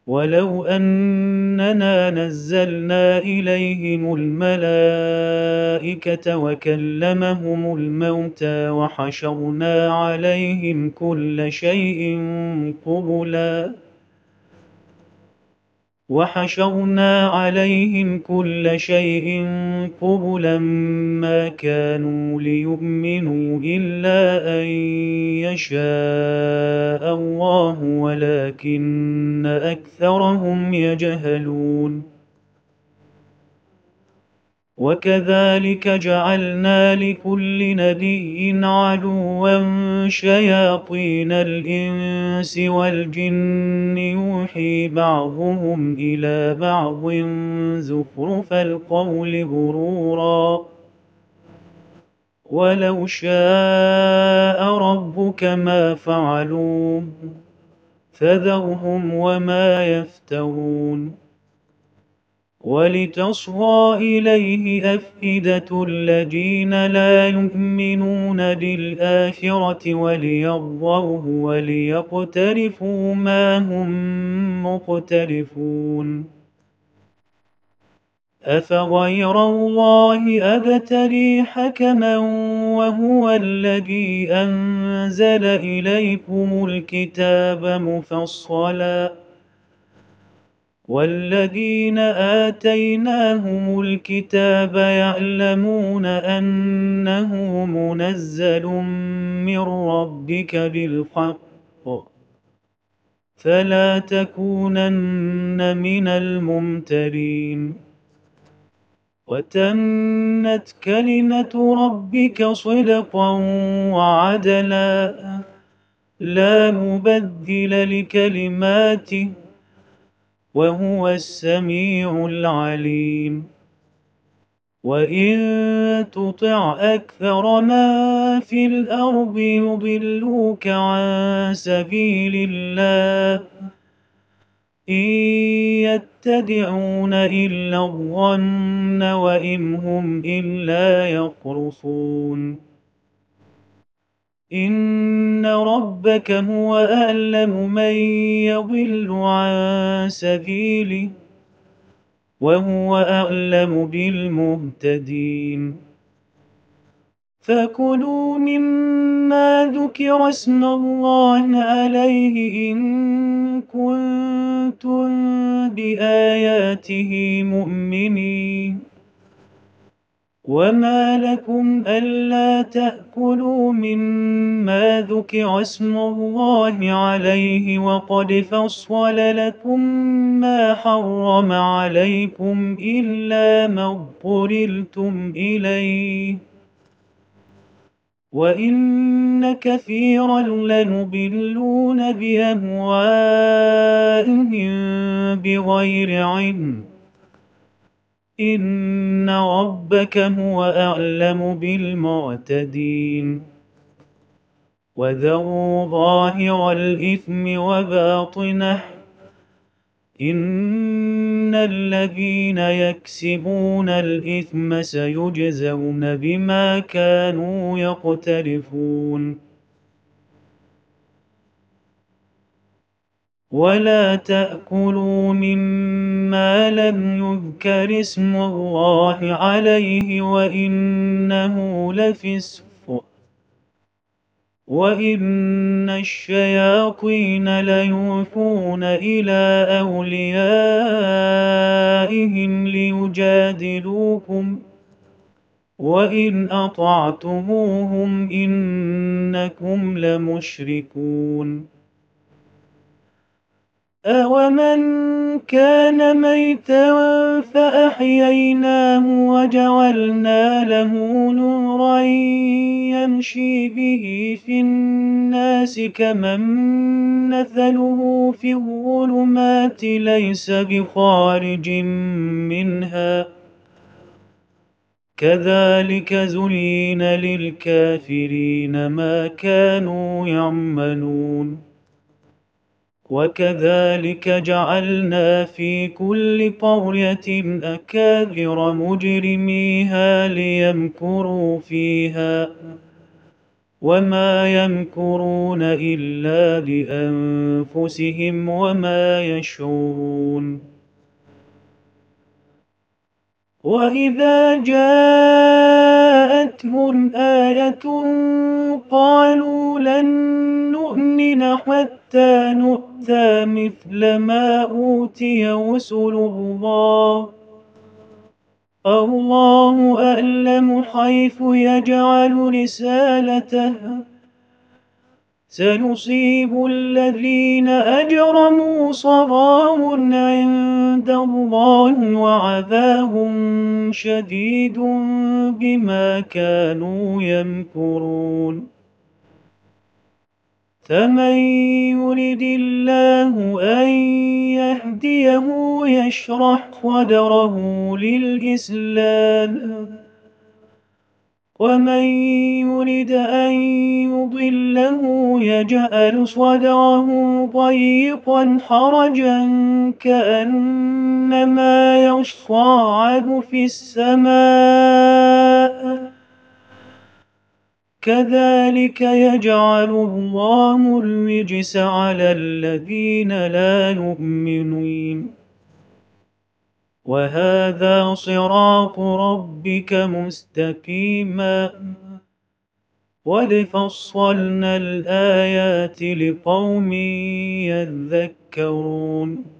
ولو أننا نزلنا إليهم الملائكة وكلمهم الموتى وحشرنا عليهم كل شيء قبلا ما كانوا ليؤمنوا إلا أن يشاء الله ولكن أكثرهم يجهلون وكذلك جعلنا لكل نبي عدوا شياطين الإنس والجن يوحي بعضهم إلى بعض زخرف القول غرورا ولو شاء ربك ما فعلوه فذرهم وما يفترون ولتصغى إليه أفئدة الذين لا يؤمنون بالآخرة وليرضوه وليقترفوا ما هم مقترفون أفغير الله أبتغي حكما وهو الذي أنزل إليكم الكتاب مفصلا والذين آتيناهم الكتاب يعلمون أنه منزل من ربك بالحق فلا تكونن من الممترين وتمت كلمة ربك صدقا وعدلا لا مبدل لكلماته وهو السميع العليم وإن تطع أكثر ما في الأرض يضلوك عن سبيل الله إن يتبعون إلا الظن وإن هم إلا يخرصون إن ربك هو أعلم من يضل عن سبيله وهو أعلم بالمهتدين فكلوا مما ذكر اسم الله عليه إن كنتم بآياته مؤمنين وما لكم ألا تأكلوا مما ذكر اسم الله عليه وقد فصل لكم ما حرم عليكم إلا ما اضطررتم إليه وإن كثيرا لنضلون بأهوائهم بغير علم إن ربك هو أعلم بالمعتدين وذروا ظاهر الإثم وباطنه إن الذين يكسبون الإثم سيجزون بما كانوا يقترفون ولا تأكلوا مما لم يذكر اسم الله عليه وإنه لفسق وإن الشياطين ليوحون إلى أوليائهم ليجادلوكم وإن أطعتموهم إنكم لمشركون أَوَمَنْ كَانَ مَيْتًا فَأَحْيَيْنَاهُ وَجَعَلْنَا لَهُ نُورًا يَمْشِي بِهِ فِي النَّاسِ كَمَن مَّثَلُهُ فِي الظُّلُمَاتِ لَيْسَ بِخَارِجٍ مِّنْهَا كَذَلِكَ زُيِّنَ لِلْكَافِرِينَ مَا كَانُوا يَعْمَلُونَ وكذلك جعلنا في كل قرية أكابر مجرميها ليمكروا فيها وما يمكرون إلا لأنفسهم وما يشعرون. وإذا جاءتهم آية قالوا لن نؤمن حتى نؤتى مثل ما أوتي رسل الله الله أعلم حيث يجعل رسالته سنصيب الذين أجرموا صغار عند الله وعذاب شديد بما كانوا يمكرون. فمن يرد الله أن يهديه يشرح صدره للإسلام ومن يرد أن يضله يجعل صدره ضيقا حرجا كأنما يصعد في السماء كذلك يجعل الله الرجس على الذين لا يؤمنون. وهذا صراط ربك مستقيما قد فصلنا الآيات لقوم يذكرون.